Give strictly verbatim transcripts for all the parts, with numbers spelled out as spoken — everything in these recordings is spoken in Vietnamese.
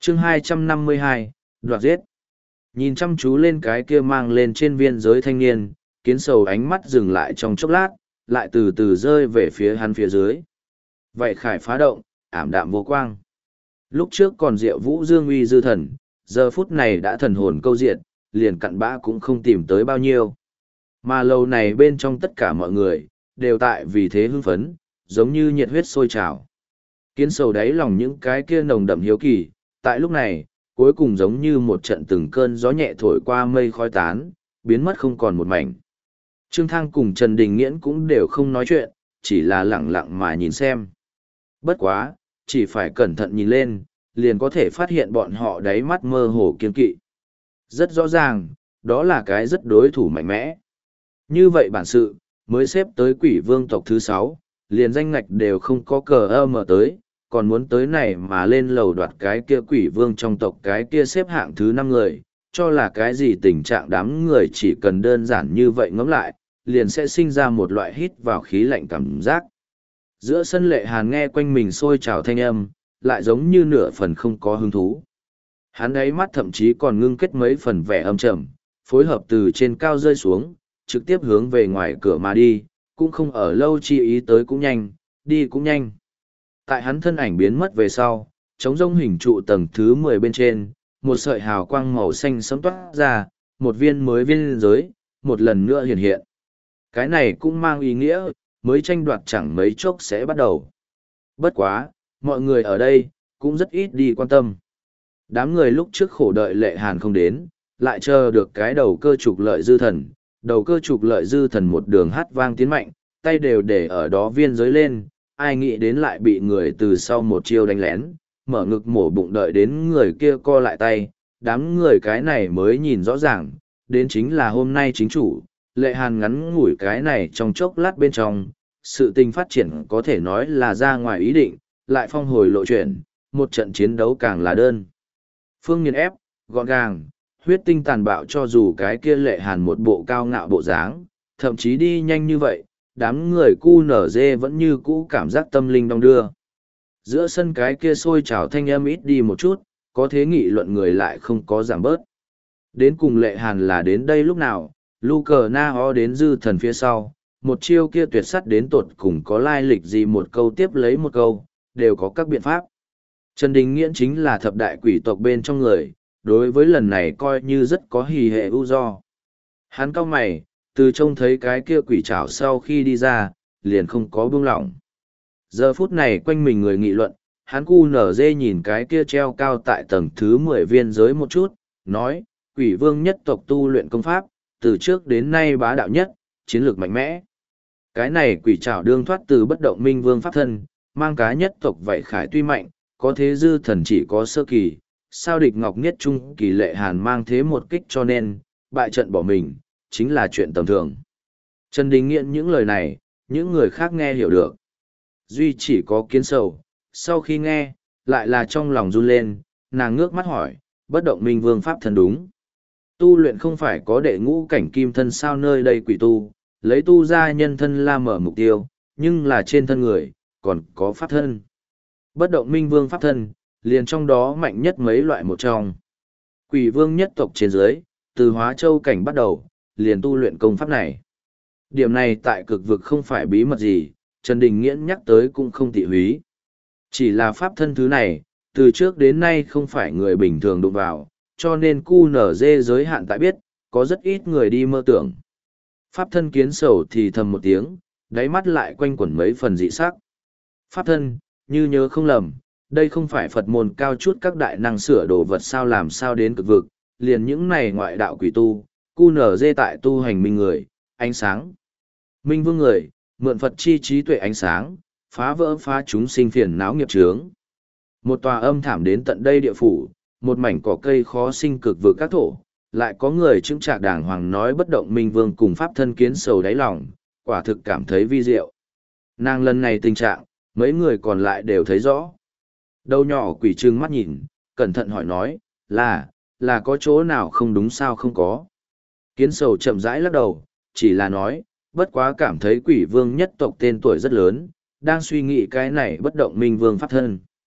chương hai trăm năm mươi hai, đoạt giết. Nhìn chăm chú lên cái kia mang lên trên viên giới thanh niên, kiến sầu ánh mắt dừng lại trong chốc lát, lại từ từ rơi về phía hắn phía dưới. Vậy khải phá động, ảm đạm vô quang. Lúc trước còn diệu vũ dương uy dư thần, giờ phút này đã thần hồn câu diện, liền cặn bã cũng không tìm tới bao nhiêu. Mà lâu này bên trong tất cả mọi người, đều tại vì thế hưng phấn, giống như nhiệt huyết sôi trào. Kiến sầu đáy lòng những cái kia nồng đậm hiếu kỳ, tại lúc này, cuối cùng giống như một trận từng cơn gió nhẹ thổi qua mây khói tán, biến mất không còn một mảnh. Trương Thăng cùng Trần Đình Nghiễn cũng đều không nói chuyện, chỉ là lặng lặng mà nhìn xem. Bất quá, chỉ phải cẩn thận nhìn lên, liền có thể phát hiện bọn họ đáy mắt mơ hồ kiên kỵ. Rất rõ ràng, đó là cái rất đối thủ mạnh mẽ. Như vậy bản sự, mới xếp tới quỷ vương tộc thứ sáu, liền danh ngạch đều không có cờ ơ mở tới, còn muốn tới này mà lên lầu đoạt cái kia quỷ vương trong tộc cái kia xếp hạng thứ năm người, cho là cái gì tình trạng đám người chỉ cần đơn giản như vậy ngẫm lại, liền sẽ sinh ra một loại hít vào khí lạnh cảm giác. Giữa sân Lệ Hàn nghe quanh mình sôi trào thanh âm, lại giống như nửa phần không có hứng thú. Hắn ấy mắt thậm chí còn ngưng kết mấy phần vẻ âm trầm, phối hợp từ trên cao rơi xuống, trực tiếp hướng về ngoài cửa mà đi, cũng không ở lâu chi ý tới cũng nhanh, đi cũng nhanh. Tại hắn thân ảnh biến mất về sau, trống rông hình trụ tầng thứ mười bên trên, một sợi hào quang màu xanh sẫm toát ra, một viên mới viên giới, một lần nữa hiện hiện. Cái này cũng mang ý nghĩa, mới tranh đoạt chẳng mấy chốc sẽ bắt đầu. Bất quá, mọi người ở đây, cũng rất ít đi quan tâm. Đám người lúc trước khổ đợi Lệ Hàn không đến, lại chờ được cái đầu cơ trục lợi dư thần, đầu cơ trục lợi dư thần một đường hát vang tiến mạnh, tay đều để ở đó viên giới lên, ai nghĩ đến lại bị người từ sau một chiêu đánh lén, mở ngực mổ bụng đợi đến người kia co lại tay, đám người cái này mới nhìn rõ ràng, đến chính là hôm nay chính chủ, Lệ Hàn ngắn ngủi cái này trong chốc lát bên trong, sự tình phát triển có thể nói là ra ngoài ý định, lại phong hồi lộ chuyển, một trận chiến đấu càng là đơn. Phương nghiền ép, gọn gàng, huyết tinh tàn bạo cho dù cái kia Lệ Hàn một bộ cao ngạo bộ dáng, thậm chí đi nhanh như vậy, đám người cu nở dê vẫn như cũ cảm giác tâm linh đong đưa. Giữa sân cái kia sôi trào thanh âm ít đi một chút, có thế nghị luận người lại không có giảm bớt. Đến cùng Lệ Hàn là đến đây lúc nào, lu cờ na ho đến dư thần phía sau, một chiêu kia tuyệt sắt đến tột cùng có lai lịch gì một câu tiếp lấy một câu, đều có các biện pháp. Trần Đình Nghiễn chính là thập đại quỷ tộc bên trong người, đối với lần này coi như rất có hỉ hệ ưu do. Hắn cau mày, từ trông thấy cái kia quỷ trảo sau khi đi ra, liền không có buông lỏng. Giờ phút này quanh mình người nghị luận, hắn cu nở dê nhìn cái kia treo cao tại tầng thứ mười viên giới một chút, nói, quỷ vương nhất tộc tu luyện công pháp, từ trước đến nay bá đạo nhất, chiến lược mạnh mẽ. Cái này quỷ trảo đương thoát từ bất động minh vương pháp thân, mang cá nhất tộc vậy khải tuy mạnh, có thế dư thần chỉ có sơ kỳ, sao địch ngọc niết trung kỳ Lệ Hàn mang thế một kích cho nên, bại trận bỏ mình, chính là chuyện tầm thường. Trần Đình Nghiễn những lời này, những người khác nghe hiểu được. Duy chỉ có Kiến Sầu, sau khi nghe, lại là trong lòng run lên, nàng ngước mắt hỏi, bất động minh vương pháp thân đúng. Tu luyện không phải có đệ ngũ cảnh kim thân sao nơi đây quỷ tu, lấy tu ra nhân thân la mở mục tiêu, nhưng là trên thân người, còn có pháp thân. Bất động minh vương pháp thân, liền trong đó mạnh nhất mấy loại một trong. Quỷ vương nhất tộc trên dưới, từ hóa châu cảnh bắt đầu, liền tu luyện công pháp này. Điểm này tại cực vực không phải bí mật gì, Trần Đình Nghiễn nhắc tới cũng không tị húy. Chỉ là pháp thân thứ này, từ trước đến nay không phải người bình thường đụng vào, cho nên cu nở dê giới hạn tại biết, có rất ít người đi mơ tưởng. Pháp thân Kiến Sầu thì thầm một tiếng, đáy mắt lại quanh quẩn mấy phần dị sắc. Pháp thân, như nhớ không lầm, đây không phải Phật môn cao chút các đại năng sửa đồ vật sao làm sao đến cực vực, liền những này ngoại đạo quỷ tu, cu nở dê tại tu hành minh người, ánh sáng. Minh vương người, mượn Phật chi trí tuệ ánh sáng, phá vỡ phá chúng sinh phiền não nghiệp chướng. Một tòa âm thảm đến tận đây địa phủ, một mảnh cỏ cây khó sinh cực vực các thổ, lại có người chứng trạc đàng hoàng nói bất động Minh vương cùng pháp thân Kiến Sầu đáy lòng, quả thực cảm thấy vi diệu. Nàng lần này tình trạng, mấy người còn lại đều thấy rõ. Đầu nhỏ quỷ trừng mắt nhìn, cẩn thận hỏi nói, là, là có chỗ nào không đúng sao không có. Kiến Sầu chậm rãi lắc đầu, chỉ là nói, bất quá cảm thấy quỷ vương nhất tộc tên tuổi rất lớn, đang suy nghĩ cái này bất động minh vương pháp thân.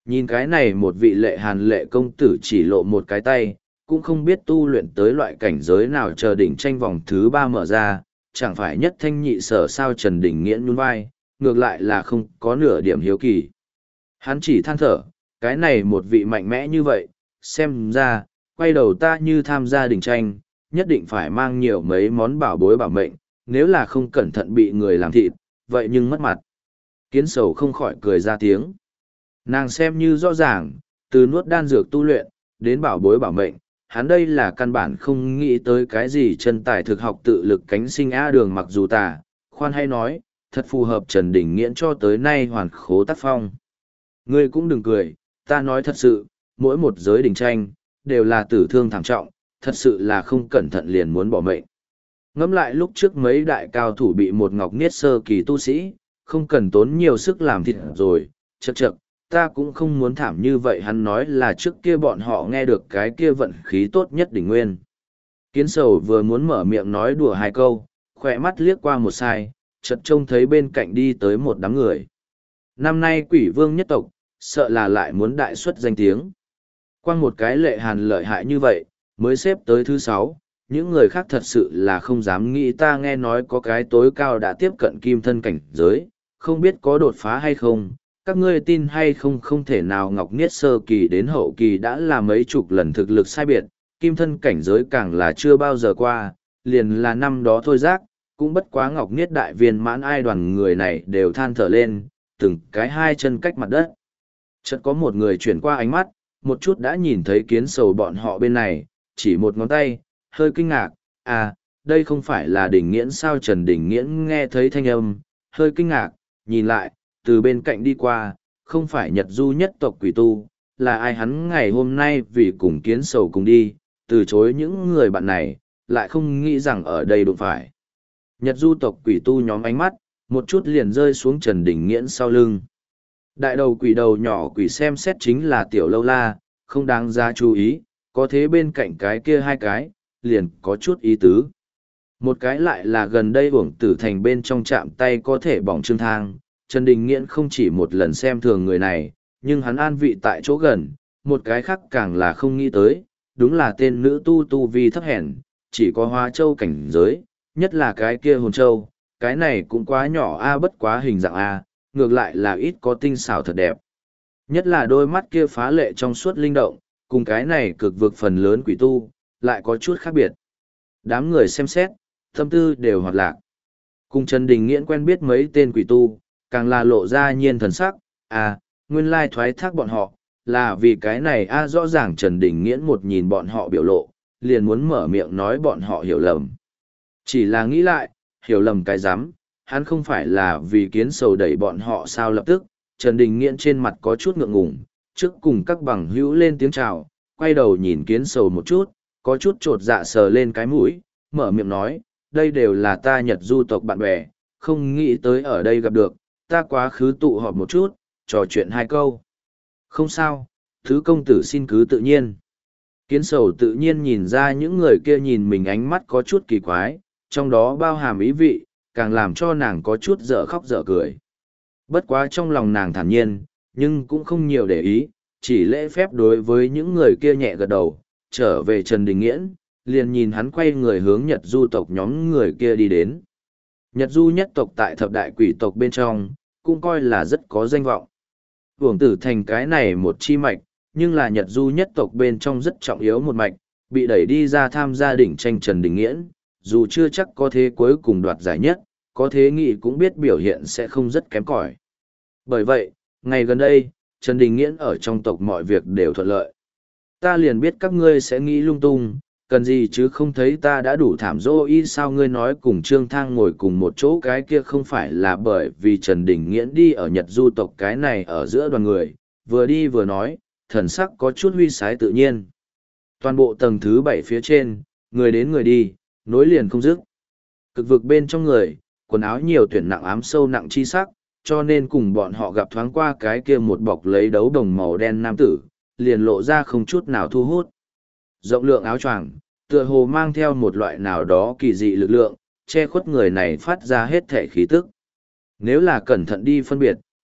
Nhìn cái này một vị lệ hàn lệ công tử chỉ lộ một cái tay, cũng không biết tu luyện tới loại cảnh giới nào chờ đỉnh tranh vòng thứ ba mở ra, chẳng phải nhất thanh nhị sở sao Trần Đình Nghiễn nhún vai, ngược lại là không có nửa điểm hiếu kỳ. Hắn chỉ than thở, cái này một vị mạnh mẽ như vậy, xem ra, quay đầu ta như tham gia đỉnh tranh, nhất định phải mang nhiều mấy món bảo bối bảo mệnh, nếu là không cẩn thận bị người làm thịt, vậy nhưng mất mặt. Kiến sầu không khỏi cười ra tiếng. Nàng xem như rõ ràng, từ nuốt đan dược tu luyện, đến bảo bối bảo mệnh, hắn đây là căn bản không nghĩ tới cái gì chân tài thực học tự lực cánh sinh á đường mặc dù tà, khoan hay nói, thật phù hợp Trần Đình Nghiễn cho tới nay hoàn khố tác phong. Ngươi cũng đừng cười, ta nói thật sự, mỗi một giới đỉnh tranh, đều là tử thương thảm trọng, thật sự là không cẩn thận liền muốn bỏ mệnh. Ngẫm lại lúc trước mấy đại cao thủ bị một ngọc niết sơ kỳ tu sĩ, không cần tốn nhiều sức làm thịt rồi, chậc chậc, ta cũng không muốn thảm như vậy. Hắn nói là trước kia bọn họ nghe được cái kia vận khí tốt nhất đỉnh nguyên. Kiến sầu vừa muốn mở miệng nói đùa hai câu, khỏe mắt liếc qua một sai, chợt trông thấy bên cạnh đi tới một đám người. Năm nay quỷ vương nhất tộc, sợ là lại muốn đại xuất danh tiếng. Quang một cái lệ hàn lợi hại như vậy, mới xếp tới thứ sáu, những người khác thật sự là không dám nghĩ. Ta nghe nói có cái tối cao đã tiếp cận kim thân cảnh giới, không biết có đột phá hay không, các ngươi tin hay không. Không thể nào ngọc niết sơ kỳ đến hậu kỳ đã là mấy chục lần thực lực sai biệt, kim thân cảnh giới càng là chưa bao giờ qua, liền là năm đó thôi giác, cũng bất quá ngọc niết đại viên mãn. Ai đoàn người này đều than thở lên, từng cái hai chân cách mặt đất. Chợt có một người chuyển qua ánh mắt, một chút đã nhìn thấy kiến sầu bọn họ bên này, chỉ một ngón tay, hơi kinh ngạc, à, đây không phải là Đình Nghiễn sao? Trần Đình Nghiễn nghe thấy thanh âm, hơi kinh ngạc, nhìn lại, từ bên cạnh đi qua, không phải Nhật Du nhất tộc quỷ tu, là ai? Hắn ngày hôm nay vì cùng kiến sầu cùng đi, từ chối những người bạn này, lại không nghĩ rằng ở đây đụng phải. Nhật Du tộc quỷ tu nhóm ánh mắt, một chút liền rơi xuống Trần Đình Nghiễn sau lưng. Đại đầu quỷ đầu nhỏ quỷ xem xét chính là Tiểu Lâu La, không đáng giá chú ý, có thế bên cạnh cái kia hai cái, liền có chút ý tứ. Một cái lại là gần đây uổng tử thành bên trong chạm tay có thể bỏng Trương Thang. Trần Đình Nghiễn không chỉ một lần xem thường người này, nhưng hắn an vị tại chỗ gần, một cái khác càng là không nghĩ tới, đúng là tên nữ tu tu vi thấp hèn, chỉ có Hóa Châu cảnh giới, nhất là cái kia Hồn Châu, cái này cũng quá nhỏ a, bất quá hình dạng a, ngược lại là ít có tinh xảo thật đẹp. Nhất là đôi mắt kia phá lệ trong suốt linh động, cùng cái này cực vực phần lớn quỷ tu, lại có chút khác biệt. Đám người xem xét, tâm tư đều hoạt lạc. Cùng Trần Đình Nghiễn quen biết mấy tên quỷ tu, càng là lộ ra nhiên thần sắc, à, nguyên lai thoái thác bọn họ, là vì cái này a. Rõ ràng Trần Đình Nghiễn một nhìn bọn họ biểu lộ, liền muốn mở miệng nói bọn họ hiểu lầm. Chỉ là nghĩ lại, hiểu lầm cái rắm, hắn không phải là vì kiến sầu đẩy bọn họ sao? Lập tức, Trần Đình Nghiễn trên mặt có chút ngượng ngùng, trước cùng các bằng hữu lên tiếng chào, quay đầu nhìn kiến sầu một chút, có chút trột dạ sờ lên cái mũi, mở miệng nói, đây đều là ta Nhật Du tộc bạn bè, không nghĩ tới ở đây gặp được, ta quá khứ tụ họp một chút, trò chuyện hai câu. Không sao, thứ công tử xin cứ tự nhiên. Kiến sầu tự nhiên nhìn ra những người kia nhìn mình ánh mắt có chút kỳ quái, trong đó bao hàm ý vị, càng làm cho nàng có chút dở khóc dở cười. Bất quá trong lòng nàng thản nhiên, nhưng cũng không nhiều để ý, chỉ lễ phép đối với những người kia nhẹ gật đầu, trở về Trần Đình Nghiễn, liền nhìn hắn quay người hướng Nhật Du tộc nhóm người kia đi đến. Nhật Du nhất tộc tại thập đại quỷ tộc bên trong, cũng coi là rất có danh vọng. Uổng tử thành cái này một chi mạch, nhưng là Nhật Du nhất tộc bên trong rất trọng yếu một mạch, bị đẩy đi ra tham gia đỉnh tranh Trần Đình Nghiễn, dù chưa chắc có thế cuối cùng đoạt giải nhất, có thế nghị cũng biết biểu hiện sẽ không rất kém cỏi. Bởi vậy, ngày gần đây, Trần Đình Nghiễn ở trong tộc mọi việc đều thuận lợi. Ta liền biết các ngươi sẽ nghĩ lung tung, cần gì chứ không thấy ta đã đủ thảm dỗ y sao? Ngươi nói cùng Trương Thang ngồi cùng một chỗ cái kia không phải là bởi vì Trần Đình Nghiễn đi ở Nhật Du tộc cái này ở giữa đoàn người, vừa đi vừa nói, thần sắc có chút huy sái tự nhiên. Toàn bộ tầng thứ bảy phía trên, người đến người đi, nối liền không dứt. Cực vực bên trong người, quần áo nhiều tuyển nặng ám sâu nặng chi sắc, cho nên cùng bọn họ gặp thoáng qua cái kia một bọc lấy đấu đồng màu đen nam tử, liền lộ ra không chút nào thu hút. Rộng lượng áo choàng, tựa hồ mang theo một loại nào đó kỳ dị lực lượng, che khuất người này phát ra hết thể khí tức. Nếu là cẩn thận đi phân biệt,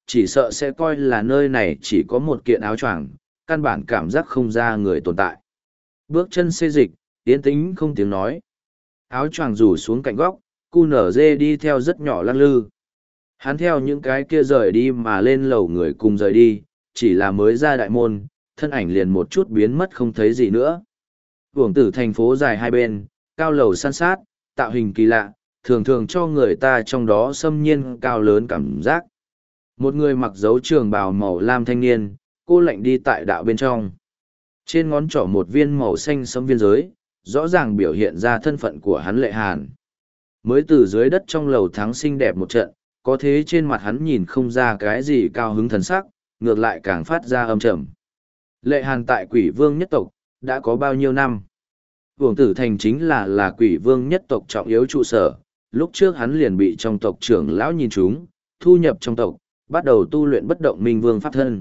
chỉ sợ sẽ coi là nơi này chỉ có một kiện áo choàng, căn bản cảm giác không ra người tồn tại. Bước chân xê dịch, yên tĩnh không tiếng nói. Áo choàng rủ xuống cạnh góc, cu nở dê đi theo rất nhỏ lắc lư. Hắn theo những cái kia rời đi mà lên lầu người cùng rời đi, chỉ là mới ra đại môn, thân ảnh liền một chút biến mất không thấy gì nữa. Uổng tử thành phố dài hai bên, cao lầu san sát, tạo hình kỳ lạ, thường thường cho người ta trong đó xâm nhiên cao lớn cảm giác. Một người mặc dấu trường bào màu lam thanh niên, cô lạnh đi tại đạo bên trong. Trên ngón trỏ một viên màu xanh sẫm viên giới, rõ ràng biểu hiện ra thân phận của hắn Lệ Hàn. Mới từ dưới đất trong lầu thắng xinh đẹp một trận, có thế trên mặt hắn nhìn không ra cái gì cao hứng thần sắc, ngược lại càng phát ra âm trầm. Lệ Hàn tại Quỷ Vương nhất tộc, đã có bao nhiêu năm? Uổng tử thành chính là là Quỷ Vương nhất tộc trọng yếu trụ sở, lúc trước hắn liền bị trong tộc trưởng lão nhìn chúng, thu nhập trong tộc, bắt đầu tu luyện bất động minh vương pháp thân.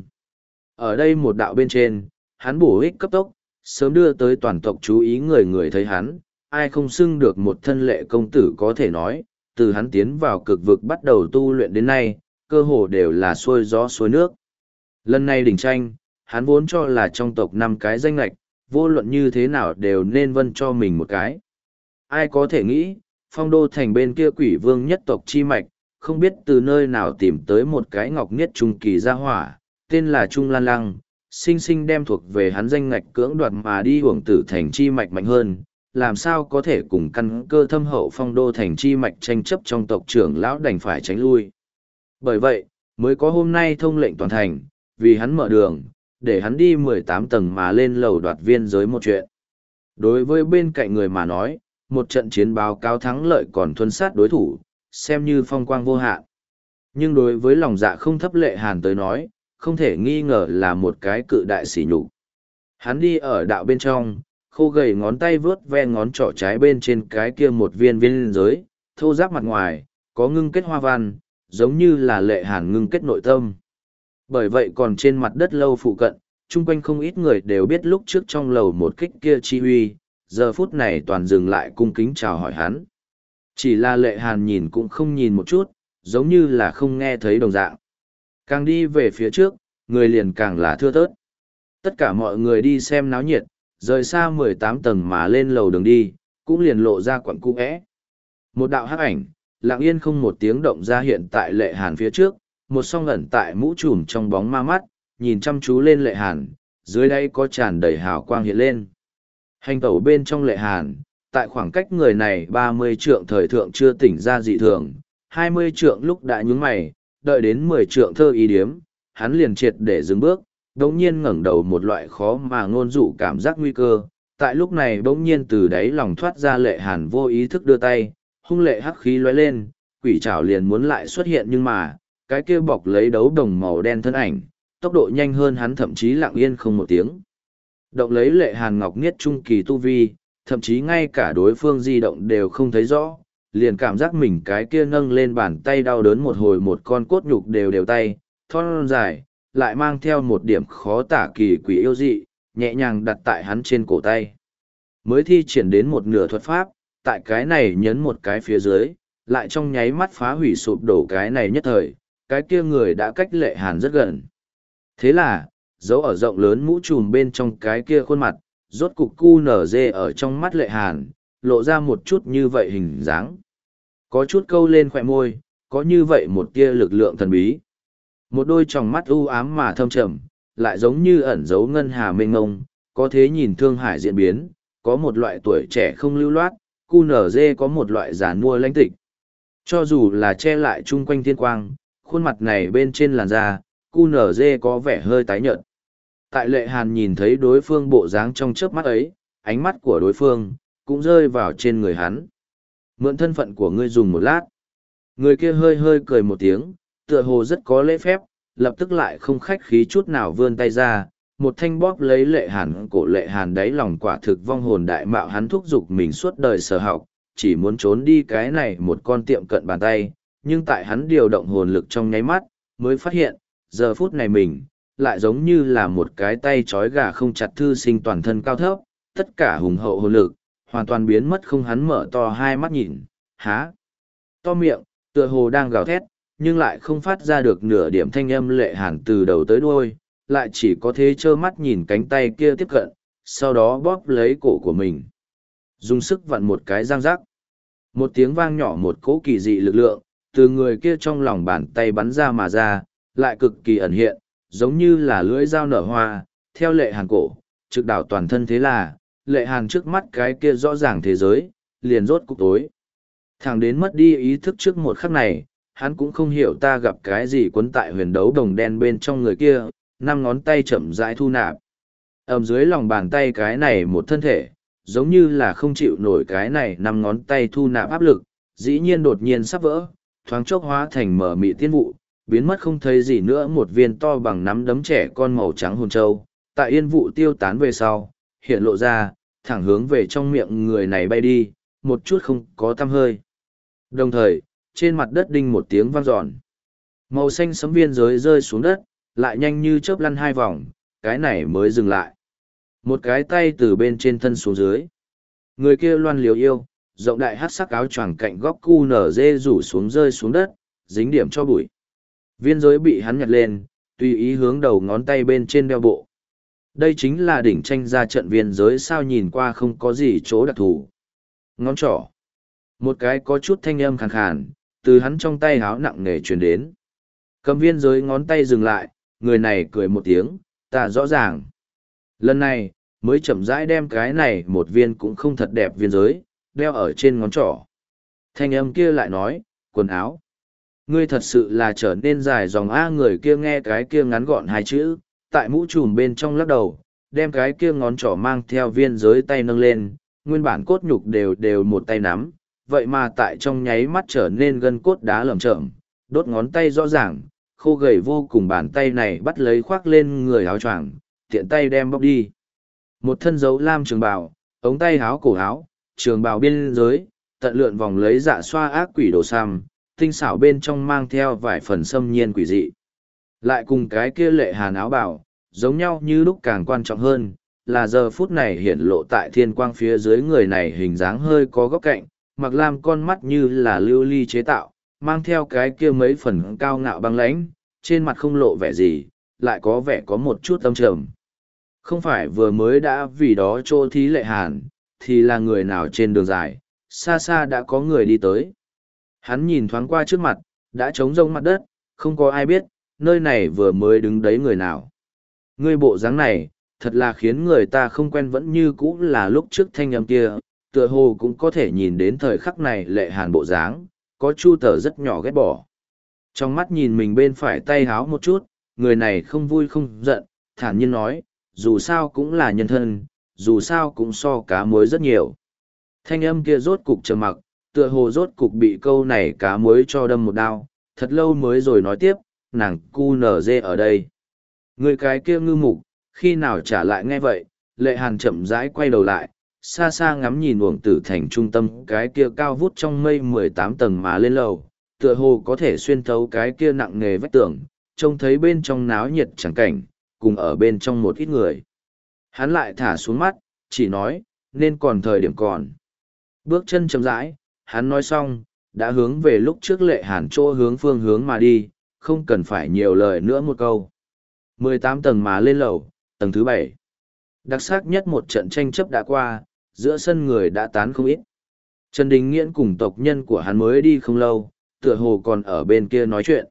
Ở đây một đạo bên trên, hắn bổ ích cấp tốc, sớm đưa tới toàn tộc chú ý, người người thấy hắn, ai không xưng được một thân lệ công tử có thể nói, từ hắn tiến vào cực vực bắt đầu tu luyện đến nay, cơ hồ đều là xuôi gió xuôi nước. Lần này đỉnh tranh, hắn vốn cho là trong tộc năm cái danh lạch, vô luận như thế nào đều nên vân cho mình một cái. Ai có thể nghĩ, phong đô thành bên kia Quỷ Vương nhất tộc chi mạch, không biết từ nơi nào tìm tới một cái ngọc niết trung kỳ gia hỏa, tên là Trung Lan Lăng, sinh sinh đem thuộc về hắn danh ngạch cưỡng đoạt mà đi uổng tử thành chi mạch mạnh hơn, làm sao có thể cùng căn cơ thâm hậu phong đô thành chi mạch tranh chấp trong tộc trưởng lão đành phải tránh lui. Bởi vậy, mới có hôm nay thông lệnh toàn thành, vì hắn mở đường, để hắn đi mười tám tầng mà lên lầu đoạt viên giới một chuyện. Đối với bên cạnh người mà nói, một trận chiến báo cáo thắng lợi còn thuần sát đối thủ, xem như phong quang vô hạn. Nhưng đối với lòng dạ không thấp Lệ Hàn tới nói, không thể nghi ngờ là một cái cự đại sỉ nhục. Hắn đi ở đạo bên trong, khô gầy ngón tay vướt ve ngón trỏ trái bên trên cái kia một viên viên giới, thô ráp mặt ngoài, có ngưng kết hoa văn, giống như là Lệ Hàn ngưng kết nội tâm. Bởi vậy còn trên mặt đất lâu phụ cận, chung quanh không ít người đều biết lúc trước trong lầu một kích kia chi huy, giờ phút này toàn dừng lại cung kính chào hỏi hắn. Chỉ là Lệ Hàn nhìn cũng không nhìn một chút, giống như là không nghe thấy đồng dạng. Càng đi về phía trước, người liền càng là thưa thớt. Tất cả mọi người đi xem náo nhiệt, rời xa mười tám tầng mà lên lầu đường đi, cũng liền lộ ra quặng cung ẽ. Một đạo hắc ảnh, lặng yên không một tiếng động ra hiện tại Lệ Hàn phía trước, một song ẩn tại mũ trùm trong bóng ma mắt, nhìn chăm chú lên Lệ Hàn, dưới đây có tràn đầy hào quang hiện lên. Hành tẩu bên trong Lệ Hàn, tại khoảng cách người này ba mươi trượng thời thượng chưa tỉnh ra dị thường, hai mươi trượng lúc đã nhúng mày, đợi đến mười trượng thơ ý điếm, hắn liền triệt để dừng bước, đống nhiên ngẩng đầu một loại khó mà ngôn dụ cảm giác nguy cơ. Tại lúc này bỗng nhiên từ đáy lòng thoát ra Lệ Hàn vô ý thức đưa tay, hung lệ hắc khí lóe lên, quỷ trảo liền muốn lại xuất hiện nhưng mà, cái kia bọc lấy đấu đồng màu đen thân ảnh, tốc độ nhanh hơn hắn thậm chí lặng yên không một tiếng. Động lấy Lệ Hàn ngọc niết trung kỳ tu vi, thậm chí ngay cả đối phương di động đều không thấy rõ, liền cảm giác mình cái kia nâng lên bàn tay đau đớn một hồi, một con cốt nhục đều đều tay, thon dài, lại mang theo một điểm khó tả kỳ quỷ yêu dị, nhẹ nhàng đặt tại hắn trên cổ tay. Mới thi triển đến một nửa thuật pháp, tại cái này nhấn một cái phía dưới, lại trong nháy mắt phá hủy sụp đổ cái này nhất thời, cái kia người đã cách Lệ Hàn rất gần. Thế là, dấu ở rộng lớn mũ trùm bên trong cái kia khuôn mặt, rốt cục cu nở dê ở trong mắt Lệ Hàn, lộ ra một chút như vậy hình dáng. Có chút câu lên khỏe môi, có như vậy một tia lực lượng thần bí. Một đôi tròng mắt u ám mà thâm trầm, lại giống như ẩn giấu ngân hà mênh mông, có thế nhìn thương hải diễn biến, có một loại tuổi trẻ không lưu loát, cu nở dê có một loại giàn mua lãnh tịch. Cho dù là che lại chung quanh thiên quang, khuôn mặt này bên trên làn da, cu nở dê có vẻ hơi tái nhợt. Tại Lệ Hàn nhìn thấy đối phương bộ dáng trong chớp mắt ấy, ánh mắt của đối phương cũng rơi vào trên người hắn. Mượn thân phận của ngươi dùng một lát. Người kia hơi hơi cười một tiếng, tựa hồ rất có lễ phép, lập tức lại không khách khí chút nào vươn tay ra, một thanh bóp lấy Lệ Hàn cổ. Lệ Hàn đáy lòng quả thực vong hồn đại mạo, hắn thúc giục mình suốt đời sở học, chỉ muốn trốn đi cái này một con tiệm cận bàn tay, nhưng tại hắn điều động hồn lực trong nháy mắt, mới phát hiện, giờ phút này mình, lại giống như là một cái tay trói gà không chặt thư sinh toàn thân cao thấp, tất cả hùng hậu hồn lực, hoàn toàn biến mất không. Hắn mở to hai mắt nhìn, há to miệng, tựa hồ đang gào thét, nhưng lại không phát ra được nửa điểm thanh âm. Lệ Hàn từ đầu tới đuôi, lại chỉ có thế trơ mắt nhìn cánh tay kia tiếp cận, sau đó bóp lấy cổ của mình. Dùng sức vặn một cái răng rắc. Một tiếng vang nhỏ, một cỗ kỳ dị lực lượng, từ người kia trong lòng bàn tay bắn ra mà ra, lại cực kỳ ẩn hiện, giống như là lưỡi dao nở hoa, theo Lệ Hàn cổ, trực đảo toàn thân. Thế là, Lệ Hàn trước mắt cái kia rõ ràng thế giới, liền rốt cục tối. Thẳng đến mất đi ý thức trước một khắc này, hắn cũng không hiểu ta gặp cái gì quấn tại huyền đấu đồng đen bên trong người kia, năm ngón tay chậm rãi thu nạp. Ầm dưới lòng bàn tay cái này một thân thể, giống như là không chịu nổi cái này năm ngón tay thu nạp áp lực, dĩ nhiên đột nhiên sắp vỡ, thoáng chốc hóa thành mở mị tiên vụ, biến mất không thấy gì nữa. Một viên to bằng nắm đấm trẻ con màu trắng hồn châu, tại yên vụ tiêu tán về sau, hiện lộ ra, thẳng hướng về trong miệng người này bay đi, một chút không có tăm hơi. Đồng thời, trên mặt đất đinh một tiếng vang dọn. Màu xanh sấm viên giới rơi xuống đất, lại nhanh như chớp lăn hai vòng, cái này mới dừng lại. Một cái tay từ bên trên thân xuống dưới. Người kia loan liều yêu, rộng đại hát sắc áo choàng cạnh góc cu nở dê rủ xuống rơi xuống đất, dính điểm cho bụi. Viên giới bị hắn nhặt lên, tùy ý hướng đầu ngón tay bên trên đeo bộ. Đây chính là đỉnh tranh ra trận viên giới sao, nhìn qua không có gì chỗ đặc thù. Ngón trỏ. Một cái có chút thanh âm khàn khàn, từ hắn trong tay háo nặng nề truyền đến. Cầm viên giới ngón tay dừng lại, người này cười một tiếng, ta rõ ràng. Lần này, mới chậm rãi đem cái này một viên cũng không thật đẹp viên giới, đeo ở trên ngón trỏ. Thanh âm kia lại nói, quần áo. Ngươi thật sự là trở nên dài dòng A. Người kia nghe cái kia ngắn gọn hai chữ, tại mũ trùm bên trong lắc đầu, đem cái kia ngón trỏ mang theo viên giới tay nâng lên, nguyên bản cốt nhục đều đều một tay nắm, vậy mà tại trong nháy mắt trở nên gân cốt đá lởm chởm, đốt ngón tay rõ ràng, khô gầy vô cùng. Bàn tay này bắt lấy khoác lên người áo choàng, tiện tay đem bóc đi. Một thân dấu lam trường bào, ống tay áo cổ áo, trường bào biên giới, tận lượn vòng lấy dạ xoa ác quỷ đồ xăm, tinh xảo bên trong mang theo vài phần xâm nhiên quỷ dị. Lại cùng cái kia Lệ Hàn áo bào, giống nhau như lúc. Càng quan trọng hơn, là giờ phút này hiện lộ tại thiên quang phía dưới người này hình dáng hơi có góc cạnh, mặc lam con mắt như là lưu ly chế tạo, mang theo cái kia mấy phần cao ngạo băng lãnh, trên mặt không lộ vẻ gì, lại có vẻ có một chút âm trầm. Không phải vừa mới đã vì đó trô thí Lệ Hàn, thì là người nào trên đường dài, xa xa đã có người đi tới. Hắn nhìn thoáng qua trước mặt, đã trống rông mặt đất, không có ai biết, nơi này vừa mới đứng đấy người nào. Ngươi bộ dáng này, thật là khiến người ta không quen, vẫn như cũ là lúc trước thanh âm kia, tựa hồ cũng có thể nhìn đến thời khắc này Lệ Hàn bộ dáng, có chu tờ rất nhỏ ghét bỏ. Trong mắt nhìn mình bên phải tay háo một chút, người này không vui không giận, thản nhiên nói, dù sao cũng là nhân thân, dù sao cũng so cá muối rất nhiều. Thanh âm kia rốt cục trầm mặc, tựa hồ rốt cục bị câu này cá muối cho đâm một đao, thật lâu mới rồi nói tiếp, nàng cu nở dê ở đây. Người cái kia ngư mục, khi nào trả lại nghe vậy, Lệ Hàn chậm rãi quay đầu lại, xa xa ngắm nhìn uổng tử thành trung tâm cái kia cao vút trong mây mười tám tầng mà lên lầu, tựa hồ có thể xuyên thấu cái kia nặng nề vách tường, trông thấy bên trong náo nhiệt chẳng cảnh, cùng ở bên trong một ít người. Hắn lại thả xuống mắt, chỉ nói, nên còn thời điểm còn. Bước chân chậm rãi, hắn nói xong, đã hướng về lúc trước Lệ Hàn chỗ hướng phương hướng mà đi, không cần phải nhiều lời nữa một câu. mười tám tầng mà lên lầu, tầng thứ bảy. Đặc sắc nhất một trận tranh chấp đã qua, giữa sân người đã tán không ít. Trần Đình Nghiễn cùng tộc nhân của hắn mới đi không lâu, tựa hồ còn ở bên kia nói chuyện.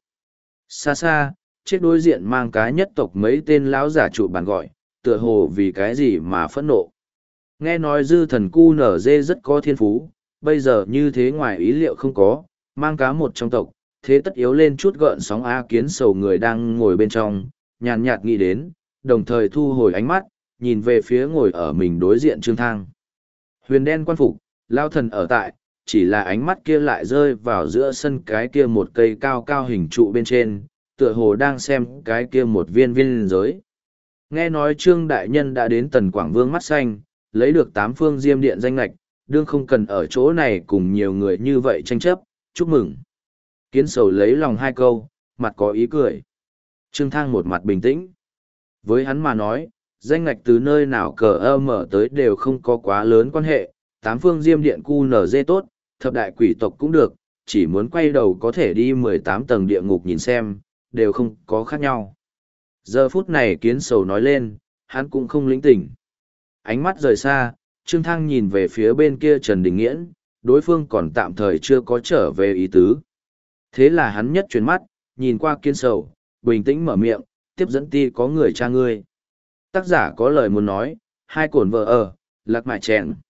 Xa xa, chết đối diện mang cái nhất tộc mấy tên lão giả trụ bàn gọi, tựa hồ vì cái gì mà phẫn nộ. Nghe nói dư thần cu nở dê rất có thiên phú, bây giờ như thế ngoài ý liệu không có, mang cá một trong tộc, thế tất yếu lên chút gợn sóng. A Kiến Sầu người đang ngồi bên trong, nhàn nhạt nghĩ đến, đồng thời thu hồi ánh mắt, nhìn về phía ngồi ở mình đối diện Trương Thang. Huyền đen quan phục, lao thần ở tại, chỉ là ánh mắt kia lại rơi vào giữa sân cái kia một cây cao cao hình trụ bên trên, tựa hồ đang xem cái kia một viên viên giới. Nghe nói Trương Đại Nhân đã đến Tần Quảng Vương mắt xanh, lấy được tám phương diêm điện danh lạch, đương không cần ở chỗ này cùng nhiều người như vậy tranh chấp, chúc mừng. Kiến Sầu lấy lòng hai câu, mặt có ý cười. Trương Thang một mặt bình tĩnh. Với hắn mà nói, danh ngạch từ nơi nào cờ ơ mở tới đều không có quá lớn quan hệ, tám phương diêm điện cu nở dê tốt, thập đại quỷ tộc cũng được, chỉ muốn quay đầu có thể đi mười tám tầng địa ngục nhìn xem, đều không có khác nhau. Giờ phút này kiến sầu nói lên, hắn cũng không lĩnh tỉnh. Ánh mắt rời xa, Trương Thăng nhìn về phía bên kia Trần Đình Nghiễn, đối phương còn tạm thời chưa có trở về ý tứ. Thế là hắn nhất chuyển mắt, nhìn qua kiến sầu, bình tĩnh mở miệng, tiếp dẫn ti có người cha ngươi. Tác giả có lời muốn nói, hai cổn vợ ở, lạc mại chèn.